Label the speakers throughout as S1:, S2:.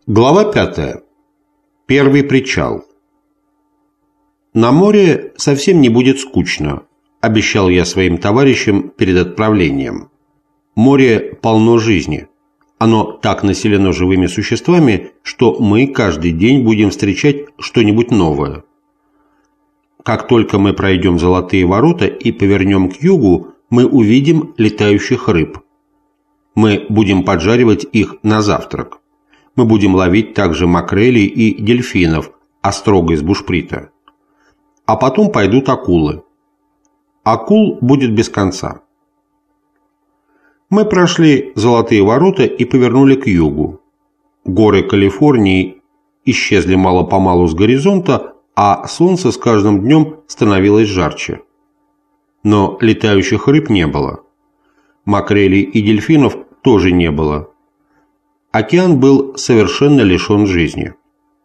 S1: Глава 5. Первый причал. На море совсем не будет скучно, обещал я своим товарищам перед отправлением. Море полно жизни. Оно так населено живыми существами, что мы каждый день будем встречать что-нибудь новое. Как только мы пройдем Золотые ворота и повернем к югу, мы увидим летающих рыб. Мы будем поджаривать их на завтрак. Мы будем ловить также макрелей и дельфинов, острого из бушприта. А потом пойдут акулы. Акул будет без конца. Мы прошли Золотые ворота и повернули к югу. Горы Калифорнии исчезли мало-помалу с горизонта, а солнце с каждым днем становилось жарче. Но летающих рыб не было. Макрелей и дельфинов тоже не было. Океан был совершенно лишен жизни.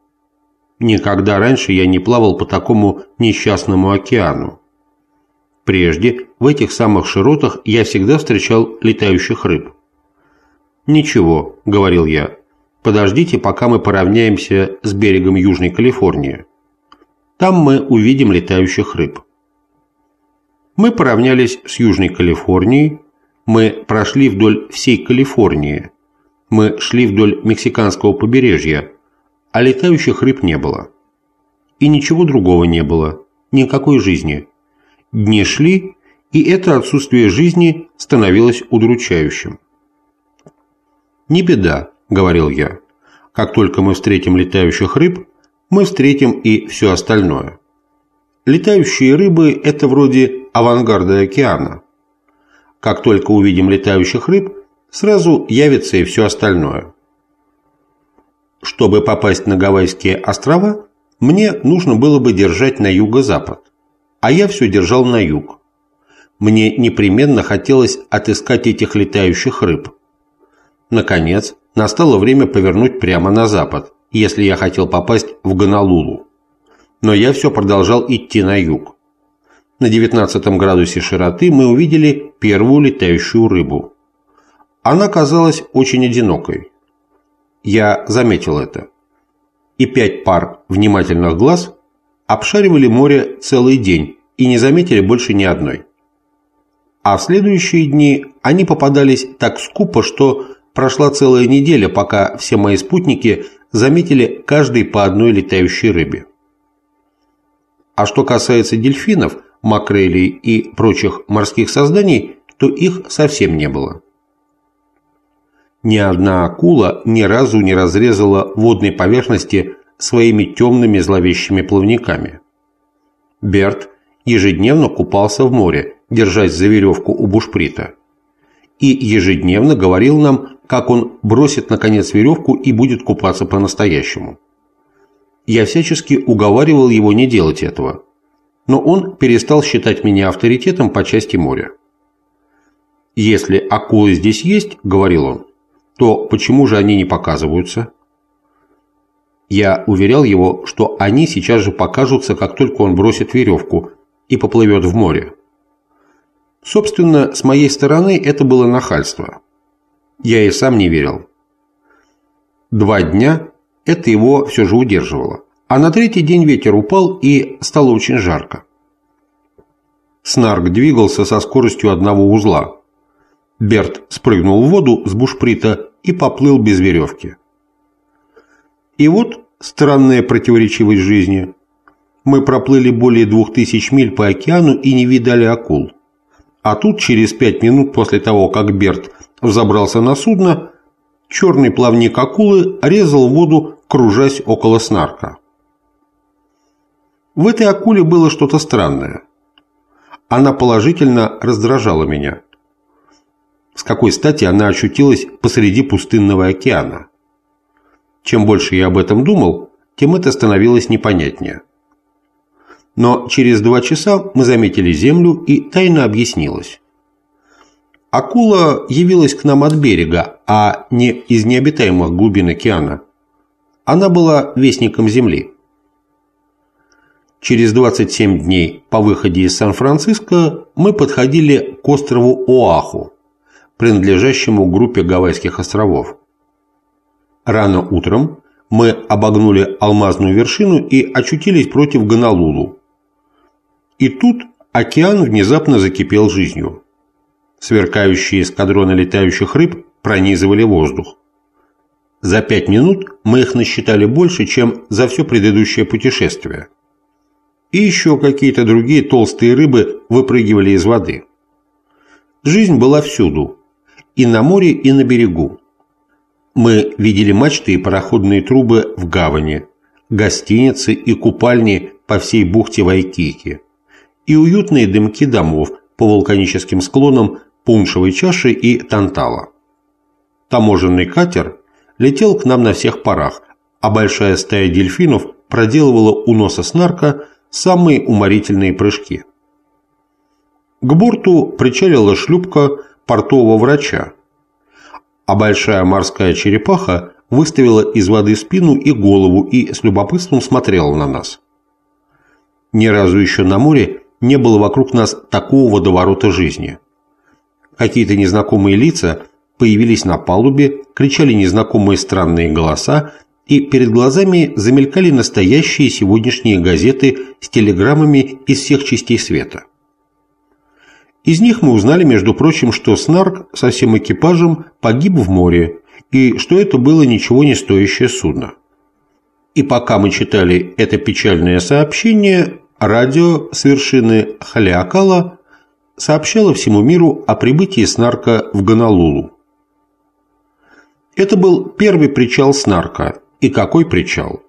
S1: Никогда раньше я не плавал по такому несчастному океану. Прежде, в этих самых широтах, я всегда встречал летающих рыб. «Ничего», — говорил я, — «подождите, пока мы поравняемся с берегом Южной Калифорнии. Там мы увидим летающих рыб». Мы поравнялись с Южной Калифорнией, мы прошли вдоль всей Калифорнии. Мы шли вдоль мексиканского побережья, а летающих рыб не было. И ничего другого не было, никакой жизни. Дни шли, и это отсутствие жизни становилось удручающим. «Не беда», — говорил я, — «как только мы встретим летающих рыб, мы встретим и все остальное. Летающие рыбы – это вроде авангарда океана. Как только увидим летающих рыб, сразу явится и все остальное. Чтобы попасть на Гавайские острова, мне нужно было бы держать на юго-запад, а я все держал на юг. Мне непременно хотелось отыскать этих летающих рыб. Наконец, настало время повернуть прямо на запад, если я хотел попасть в Гонолулу. Но я все продолжал идти на юг. На 19 градусе широты мы увидели первую летающую рыбу. Она казалась очень одинокой. Я заметил это. И 5 пар внимательных глаз обшаривали море целый день и не заметили больше ни одной. А в следующие дни они попадались так скупо, что прошла целая неделя, пока все мои спутники заметили каждый по одной летающей рыбе. А что касается дельфинов, макрелей и прочих морских созданий, то их совсем не было. Ни одна акула ни разу не разрезала водной поверхности своими темными зловещими плавниками. Берт ежедневно купался в море, держась за веревку у бушприта. И ежедневно говорил нам, как он бросит наконец веревку и будет купаться по-настоящему. Я всячески уговаривал его не делать этого, но он перестал считать меня авторитетом по части моря. «Если акулы здесь есть, — говорил он, — то почему же они не показываются?» Я уверял его, что они сейчас же покажутся, как только он бросит веревку и поплывет в море. Собственно, с моей стороны это было нахальство. Я и сам не верил. 2 дня это его все же удерживало, а на 3-й день ветер упал и стало очень жарко. Снарк двигался со скоростью 1 узла. Берт спрыгнул в воду с бушприта и поплыл без веревки. И вот странная противоречивость жизни. Мы проплыли более 2000 миль по океану и не видали акул. А тут через 5 минут после того, как Берт взобрался на судно, черный плавник акулы резал воду, кружась около Снарка. В этой акуле было что-то странное. Она положительно раздражала меня. С какой стати она очутилась посреди пустынного океана? Чем больше я об этом думал, тем это становилось непонятнее. Но через 2 часа мы заметили землю, и тайна объяснилась. Акула явилась к нам от берега, а не из необитаемых глубин океана. Она была вестником Земли. Через 27 дней по выходе из Сан-Франциско мы подходили к острову Оаху, принадлежащему группе Гавайских островов. Рано утром Мы обогнули алмазную вершину и очутились против Гонолулу. И тут океан внезапно закипел жизнью. Сверкающие эскадроны летающих рыб пронизывали воздух. За 5 минут мы их насчитали больше, чем за все предыдущее путешествие. И еще какие-то другие толстые рыбы выпрыгивали из воды. Жизнь была всюду, и на море, и на берегу. Мы видели мачты и пароходные трубы в гавани, гостиницы и купальни по всей бухте Вайкики, и уютные дымки домов по вулканическим склонам Пуншевой чаши и Тантала. Таможенный катер летел к нам на всех парах, а большая стая дельфинов проделывала у носа Снарка самые уморительные прыжки. К борту причалила шлюпка портового врача, а большая морская черепаха выставила из воды спину и голову и с любопытством смотрела на нас. Ни разу еще на море не было вокруг нас такого водоворота жизни. Какие-то незнакомые лица появились на палубе, кричали незнакомые странные голоса, и перед глазами замелькали настоящие сегодняшние газеты с телеграммами из всех частей света. Из них мы узнали, между прочим, что Снарк со всем экипажем погиб в море, и что это было ничего не стоящее судно. И пока мы читали это печальное сообщение, радио с вершины Халиакала сообщало всему миру о прибытии Снарка в Гонолулу. Это был первый причал Снарка. И какой причал?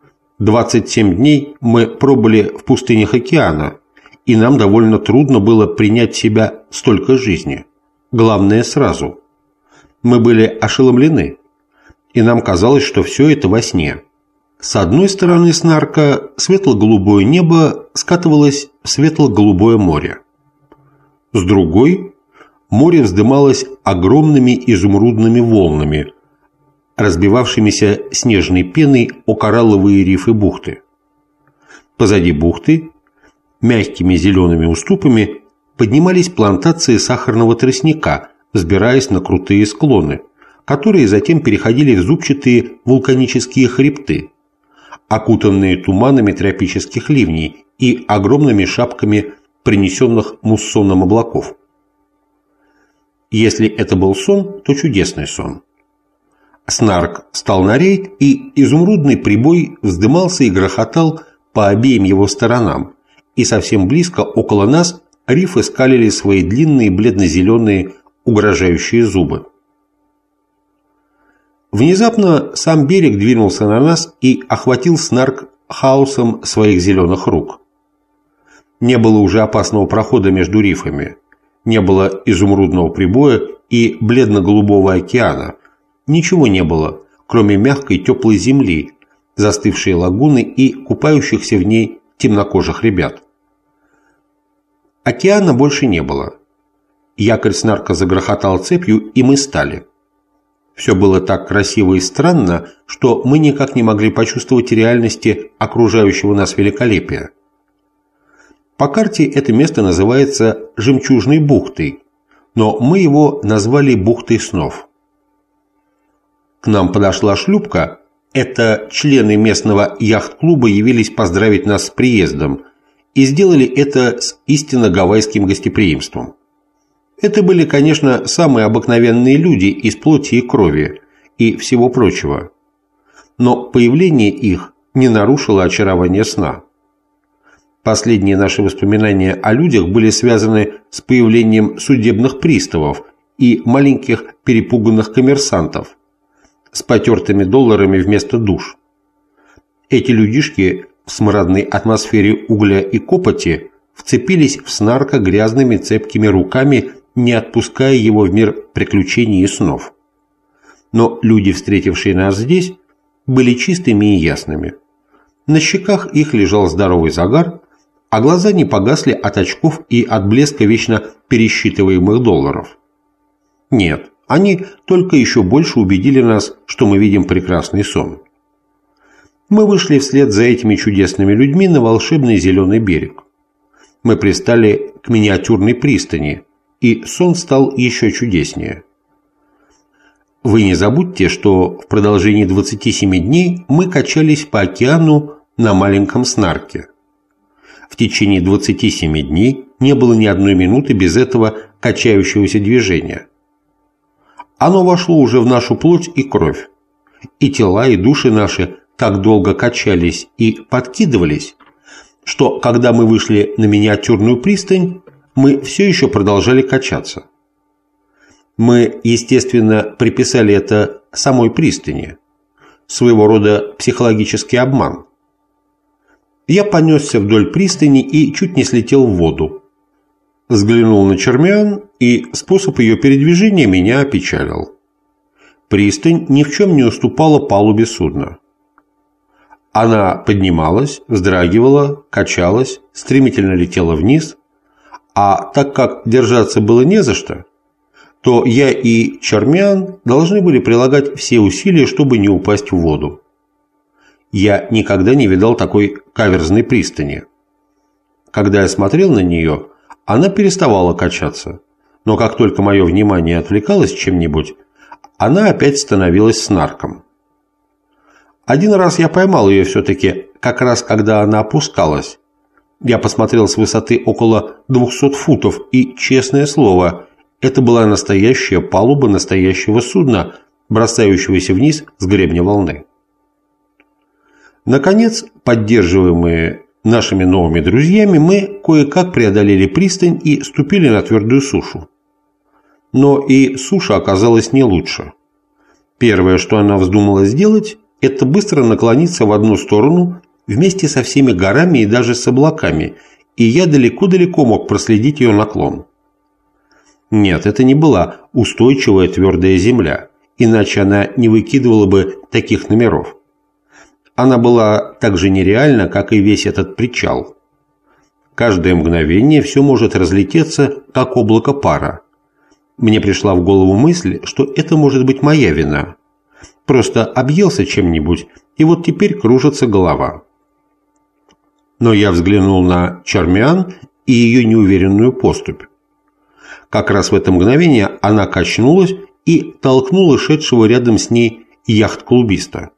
S1: 27 дней мы пробыли в пустынях океана, и нам довольно трудно было принять в себя столько жизни. Главное сразу. Мы были ошеломлены, и нам казалось, что все это во сне. С одной стороны Снарка светло-голубое небо скатывалось в светло-голубое море. С другой море вздымалось огромными изумрудными волнами, разбивавшимися снежной пеной о коралловые рифы бухты. Позади бухты, мягкими зелеными уступами, поднимались плантации сахарного тростника, взбираясь на крутые склоны, которые затем переходили в зубчатые вулканические хребты, окутанные туманами тропических ливней и огромными шапками принесенных муссоном облаков. Если это был сон, то чудесный сон. Снарк стал на рейд, и изумрудный прибой вздымался и грохотал по обеим его сторонам, и совсем близко около нас рифы скалили свои длинные бледно-зеленые угрожающие зубы. Внезапно сам берег двинулся на нас и охватил Снарк хаосом своих зеленых рук. Не было уже опасного прохода между рифами, не было изумрудного прибоя и бледно-голубого океана. Ничего не было, кроме мягкой теплой земли, застывшей лагуны и купающихся в ней темнокожих ребят. Океана больше не было. Якорь Снарка загрохотал цепью, и мы стали. Все было так красиво и странно, что мы никак не могли почувствовать реальности окружающего нас великолепия. По карте это место называется Жемчужной бухтой, но мы его назвали Бухтой снов. К нам подошла шлюпка. Это члены местного яхт-клуба явились поздравить нас с приездом и сделали это с истинно гавайским гостеприимством. Это были, конечно, самые обыкновенные люди из плоти и крови и всего прочего. Но появление их не нарушило очарование сна. Последние наши воспоминания о людях были связаны с появлением судебных приставов и маленьких перепуганных коммерсантов с потертыми долларами вместо душ. Эти людишки в смрадной атмосфере угля и копоти вцепились в Снарка грязными цепкими руками, не отпуская его в мир приключений и снов. Но люди, встретившие нас здесь, были чистыми и ясными. На щеках их лежал здоровый загар, а глаза не погасли от очков и от блеска вечно пересчитываемых долларов. Нет, они только еще больше убедили нас, что мы видим прекрасный сон. Мы вышли вслед за этими чудесными людьми на волшебный зеленый берег. Мы пристали к миниатюрной пристани, и сон стал еще чудеснее. Вы не забудьте, что в продолжении 27 дней мы качались по океану на маленьком снарке. В течение 27 дней не было ни одной минуты без этого качающегося движения. Оно вошло уже в нашу плоть и кровь, и тела, и души наши так долго качались и подкидывались, что, когда мы вышли на миниатюрную пристань, мы все еще продолжали качаться. Мы, естественно, приписали это самой пристани, своего рода психологический обман. Я понесся вдоль пристани и чуть не слетел в воду. Взглянул на Чермиан, и способ ее передвижения меня опечалил. Пристань ни в чем не уступала палубе судна. Она поднималась, вздрагивала, качалась, стремительно летела вниз, а так как держаться было не за что, то я и Чермиан должны были прилагать все усилия, чтобы не упасть в воду. Я никогда не видал такой каверзной пристани. Когда я смотрел на нее, она переставала качаться, но как только мое внимание отвлекалось чем-нибудь, она опять становилась снарком. Один раз я поймал ее все-таки, как раз когда она опускалась. Я посмотрел с высоты около 200 футов, и, честное слово, это была настоящая палуба настоящего судна, бросающегося вниз с гребня волны. Наконец, поддерживаемые нашими новыми друзьями, мы кое-как преодолели пристань и ступили на твердую сушу. Но и суша оказалась не лучше. Первое, что она вздумала сделать, это быстро наклониться в одну сторону вместе со всеми горами и даже с облаками, и я далеко-далеко мог проследить ее наклон. Нет, это не была устойчивая твердая земля, иначе она не выкидывала бы таких номеров. Она была так же нереальна, как и весь этот причал. Каждое мгновение все может разлететься, как облако пара. Мне пришла в голову мысль, что это может быть моя вина. Просто объелся чем-нибудь, и вот теперь кружится голова. Но я взглянул на Чермиан и ее неуверенную поступь. Как раз в это мгновение она качнулась и толкнула шедшего рядом с ней яхт-клубиста.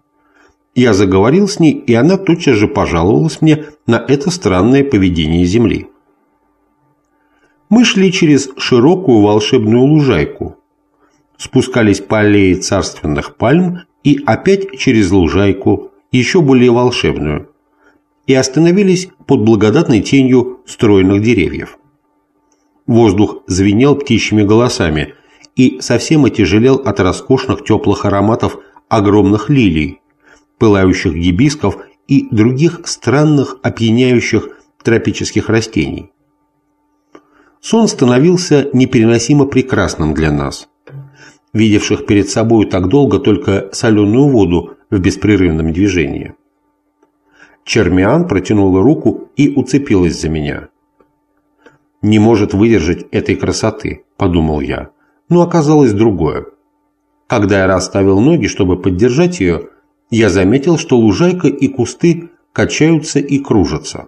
S1: Я заговорил с ней, и она тотчас же пожаловалась мне на это странное поведение Земли. Мы шли через широкую волшебную лужайку, спускались по аллее царственных пальм и опять через лужайку, еще более волшебную, и остановились под благодатной тенью стройных деревьев. Воздух звенел птичьими голосами и совсем отяжелел от роскошных теплых ароматов огромных лилий, пылающих гибисков и других странных опьяняющих тропических растений. Сон становился непереносимо прекрасным для нас, видевших перед собой так долго только соленую воду в беспрерывном движении. Чермиан протянула руку и уцепилась за меня. «Не может выдержать этой красоты», – подумал я, но оказалось другое. Когда я расставил ноги, чтобы поддержать ее, я заметил, что лужайка и кусты качаются и кружатся.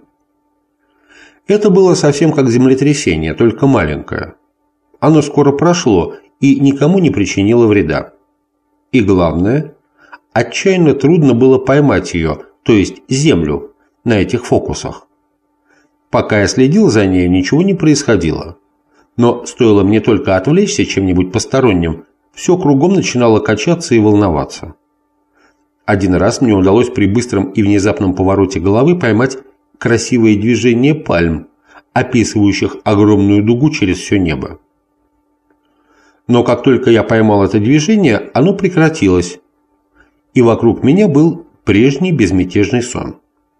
S1: Это было совсем как землетрясение, только маленькое. Оно скоро прошло и никому не причинило вреда. И главное, отчаянно трудно было поймать ее, то есть землю, на этих фокусах. Пока я следил за ней, ничего не происходило. Но стоило мне только отвлечься чем-нибудь посторонним, все кругом начинало качаться и волноваться. Один раз мне удалось при быстром и внезапном повороте головы поймать красивое движение пальм, описывающих огромную дугу через все небо. Но как только я поймал это движение, оно прекратилось, и вокруг меня был прежний безмятежный сон.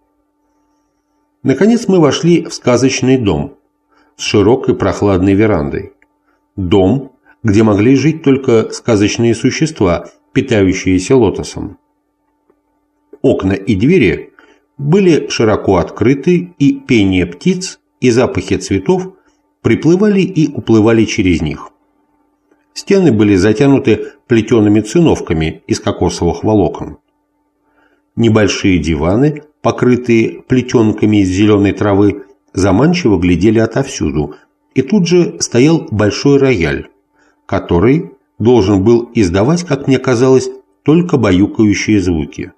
S1: Наконец мы вошли в сказочный дом с широкой прохладной верандой. Дом, где могли жить только сказочные существа, питающиеся лотосом. Окна и двери были широко открыты, и пение птиц и запахи цветов приплывали и уплывали через них. Стены были затянуты плетеными циновками из кокосовых волокон. Небольшие диваны, покрытые плетенками из зеленой травы, заманчиво глядели отовсюду, и тут же стоял большой рояль, который должен был издавать, как мне казалось, только баюкающие звуки.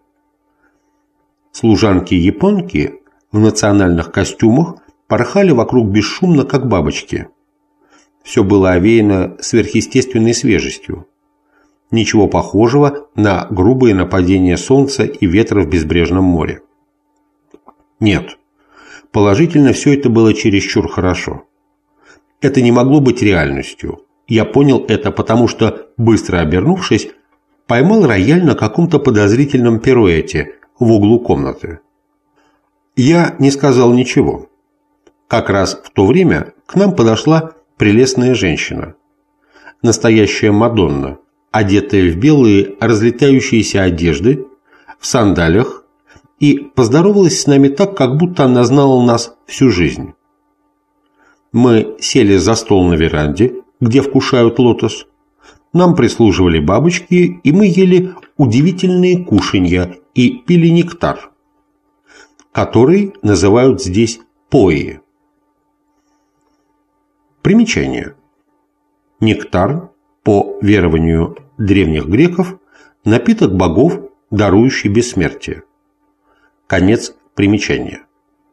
S1: Служанки-японки в национальных костюмах порхали вокруг бесшумно, как бабочки. Все было овеяно сверхъестественной свежестью. Ничего похожего на грубые нападения солнца и ветра в безбрежном море. Нет, положительно все это было чересчур хорошо. Это не могло быть реальностью. Я понял это, потому что, быстро обернувшись, поймал рояль на каком-то подозрительном пируэте в углу комнаты. Я не сказал ничего. Как раз в то время к нам подошла прелестная женщина. Настоящая Мадонна, одетая в белые разлетающиеся одежды, в сандалиях, и поздоровалась с нами так, как будто она знала нас всю жизнь. Мы сели за стол на веранде, где вкушают лотос. Нам прислуживали бабочки, и мы ели удивительные кушанья и пили нектар, который называют здесь пои. Примечание. Нектар, по верованию древних греков, напиток богов, дарующий бессмертие. Конец примечания.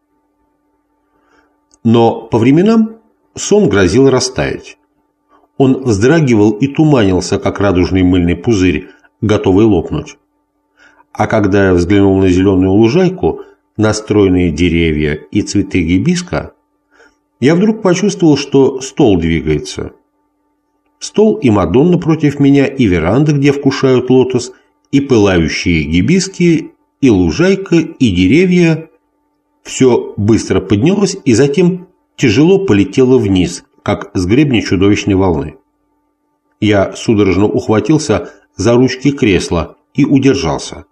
S1: Но по временам сон грозил растаять. Он вздрагивал и туманился, как радужный мыльный пузырь, готовый лопнуть. А когда я взглянул на зеленую лужайку, на стройные деревья и цветы гибиска, я вдруг почувствовал, что стол двигается. Стол и Мадонна против меня, и веранда, где вкушают лотос, и пылающие гибиски, и лужайка, и деревья. Все быстро поднялось и затем тяжело полетело вниз, как с гребня чудовищной волны. Я судорожно ухватился за ручки кресла и удержался.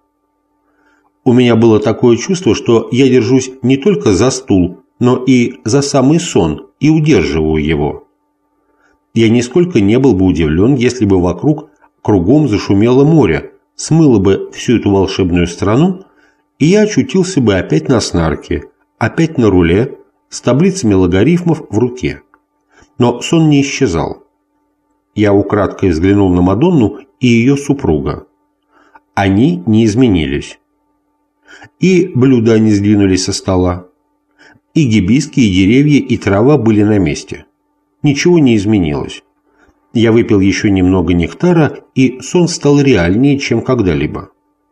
S1: У меня было такое чувство, что я держусь не только за стул, но и за самый сон и удерживаю его. Я нисколько не был бы удивлен, если бы вокруг кругом зашумело море, смыло бы всю эту волшебную страну, и я очутился бы опять на снарке, опять на руле, с таблицами логарифмов в руке. Но сон не исчезал. Я украдкой взглянул на Мадонну и ее супруга. Они не изменились. И блюда не сдвинулись со стола. И гибиски, и деревья, и трава были на месте. Ничего не изменилось. Я выпил еще немного нектара, и сон стал реальнее, чем когда-либо.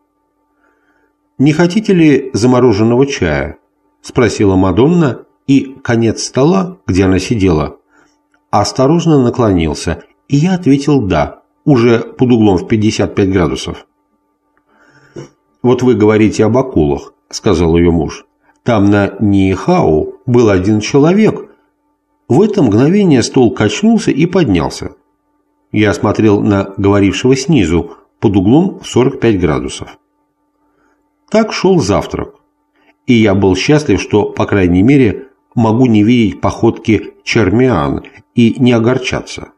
S1: «Не хотите ли замороженного чая?» – спросила Мадонна, и конец стола, где она сидела, осторожно наклонился, и я ответил «да», уже под углом в 55 градусов. «Вот вы говорите об акулах», – сказал ее муж. «Там на Ниихау был один человек». В это мгновение стол качнулся и поднялся. Я смотрел на говорившего снизу, под углом в 45 градусов. Так шел завтрак, и я был счастлив, что, по крайней мере, могу не видеть походки Чермиан и не огорчаться.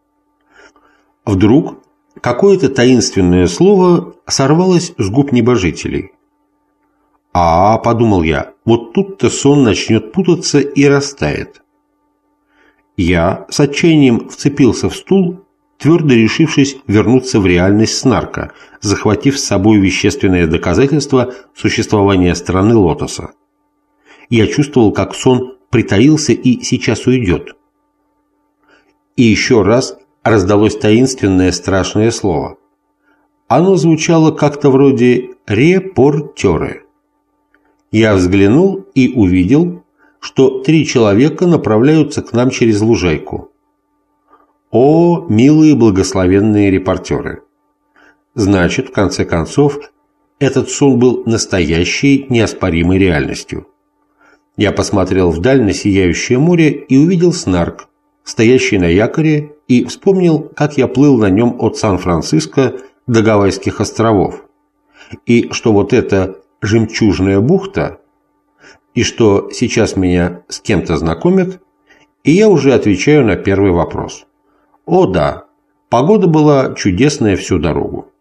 S1: Вдруг какое-то таинственное слово сорвалось с губ небожителей. Подумал я, вот тут-то сон начнет путаться и растает. Я с отчаянием вцепился в стул, твердо решившись вернуться в реальность снарка, захватив с собой вещественное доказательство существования страны лотоса. Я чувствовал, как сон притаился и сейчас уйдет. И еще раз раздалось таинственное страшное слово. Оно звучало как-то вроде «репортеры». Я взглянул и увидел, что 3 человека направляются к нам через лужайку. О, милые благословенные репортеры! Значит, в конце концов, этот сон был настоящей неоспоримой реальностью. Я посмотрел вдаль на сияющее море и увидел снарк, стоящий на якоре, и вспомнил, как я плыл на нем от Сан-Франциско до Гавайских островов, и что вот эта жемчужная бухта, и что сейчас меня с кем-то знакомят, и я уже отвечаю на первый вопрос. О да, погода была чудесная всю дорогу.